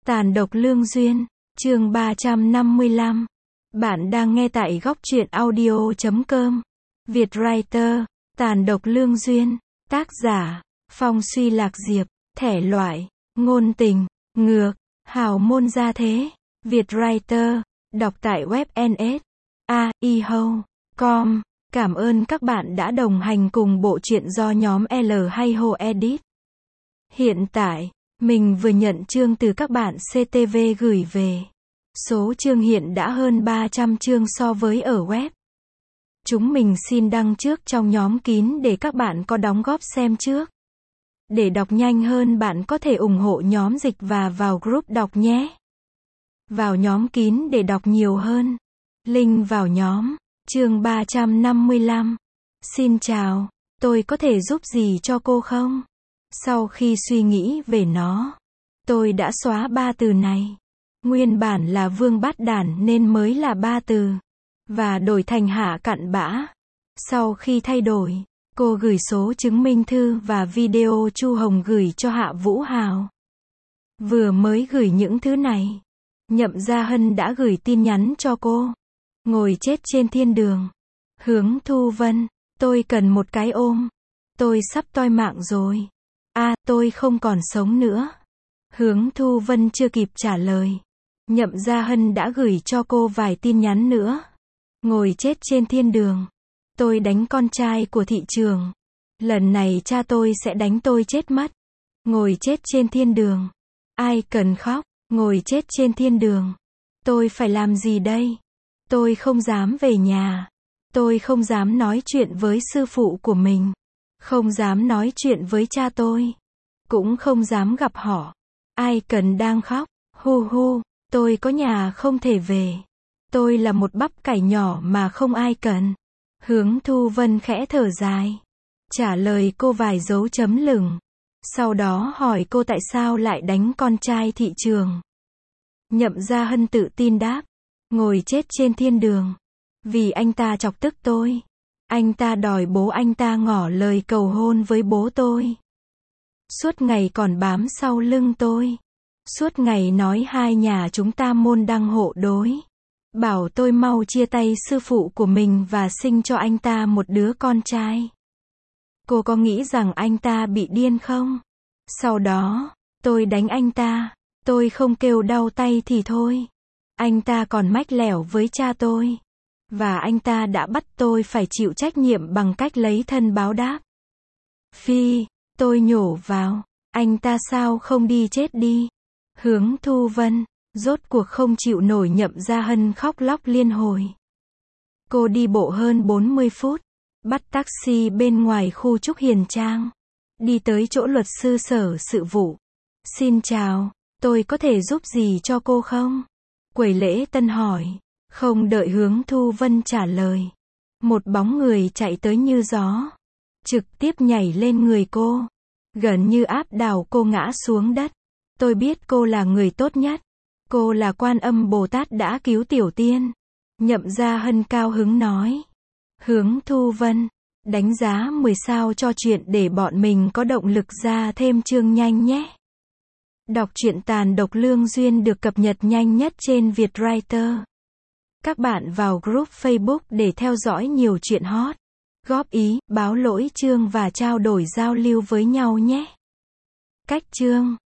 Tàn độc lương duyên, chương 355. Bạn đang nghe tại góc truyện audio.com. Việt Writer, Tàn độc lương duyên, tác giả, Phong Suy Lạc Diệp, thể loại, ngôn tình, ngược, hào môn gia thế. Việt Writer, đọc tại web ns.com. Cảm ơn các bạn đã đồng hành cùng bộ truyện do nhóm L hay Ho edit. Hiện tại, mình vừa nhận chương từ các bạn CTV gửi về. Số chương hiện đã hơn 300 chương so với ở web. Chúng mình xin đăng trước trong nhóm kín để các bạn có đóng góp xem trước. Để đọc nhanh hơn bạn có thể ủng hộ nhóm dịch và vào group đọc nhé. Vào nhóm kín để đọc nhiều hơn. Link vào nhóm. Chương 355. Xin chào, tôi có thể giúp gì cho cô không? Sau khi suy nghĩ về nó, tôi đã xóa 3 từ này. Nguyên bản là Vương Bát Đản nên mới là 3 từ. Và đổi thành Hạ Cặn Bã. Sau khi thay đổi, cô gửi số chứng minh thư và video Chu Hồng gửi cho Hạ Vũ Hào. Vừa mới gửi những thứ này, Nhậm Gia Hân đã gửi tin nhắn cho cô. Ngồi chết trên thiên đường. Hướng Thu Vân, tôi cần một cái ôm. Tôi sắp toi mạng rồi. Tôi không còn sống nữa. Hướng Thu Vân chưa kịp trả lời. Nhậm Gia Hân đã gửi cho cô vài tin nhắn nữa. Ngồi chết trên thiên đường. Tôi đánh con trai của thị trường. Lần này cha tôi sẽ đánh tôi chết mất. Ngồi chết trên thiên đường. Ai cần khóc. Ngồi chết trên thiên đường. Tôi phải làm gì đây? Tôi không dám về nhà. Tôi không dám nói chuyện với sư phụ của mình. Không dám nói chuyện với cha tôi. Cũng không dám gặp họ. Ai cần đang khóc. Hu hu, tôi có nhà không thể về. Tôi là một bắp cải nhỏ mà không ai cần. Hướng Thu Vân khẽ thở dài. Trả lời cô vài dấu chấm lửng. Sau đó hỏi cô tại sao lại đánh con trai thị trường. Nhậm Gia Hân tự tin đáp. Ngồi chết trên thiên đường. Vì anh ta chọc tức tôi. Anh ta đòi bố anh ta ngỏ lời cầu hôn với bố tôi. Suốt ngày còn bám sau lưng tôi. Suốt ngày nói hai nhà chúng ta môn đăng hộ đối. Bảo tôi mau chia tay sư phụ của mình và sinh cho anh ta một đứa con trai. Cô có nghĩ rằng anh ta bị điên không? Sau đó, tôi đánh anh ta. Tôi không kêu đau tay thì thôi. Anh ta còn mách lẻo với cha tôi. Và anh ta đã bắt tôi phải chịu trách nhiệm bằng cách lấy thân báo đáp. Phi, tôi nhổ vào. Anh ta sao không đi chết đi? Hướng Thu Vân, rốt cuộc không chịu nổi. Nhậm Gia Hân khóc lóc liên hồi. Cô đi bộ hơn 40 phút. Bắt taxi bên ngoài khu Trúc Hiền Trang. Đi tới chỗ luật sư sở sự vụ. Xin chào, tôi có thể giúp gì cho cô không? Quầy lễ tân hỏi. Không đợi Hướng Thu Vân trả lời. Một bóng người chạy tới như gió. Trực tiếp nhảy lên người cô. Gần như áp đảo cô ngã xuống đất. Tôi biết cô là người tốt nhất. Cô là Quan Âm Bồ Tát đã cứu Tiểu Tiên. Nhậm Gia Hân cao hứng nói. Hướng Thu Vân, đánh giá 10 sao cho chuyện để bọn mình có động lực ra thêm chương nhanh nhé. Đọc truyện Tàn độc lương duyên được cập nhật nhanh nhất trên Việt Writer. Các bạn vào group Facebook để theo dõi nhiều chuyện hot, góp ý, báo lỗi chương và trao đổi giao lưu với nhau nhé. Cách chương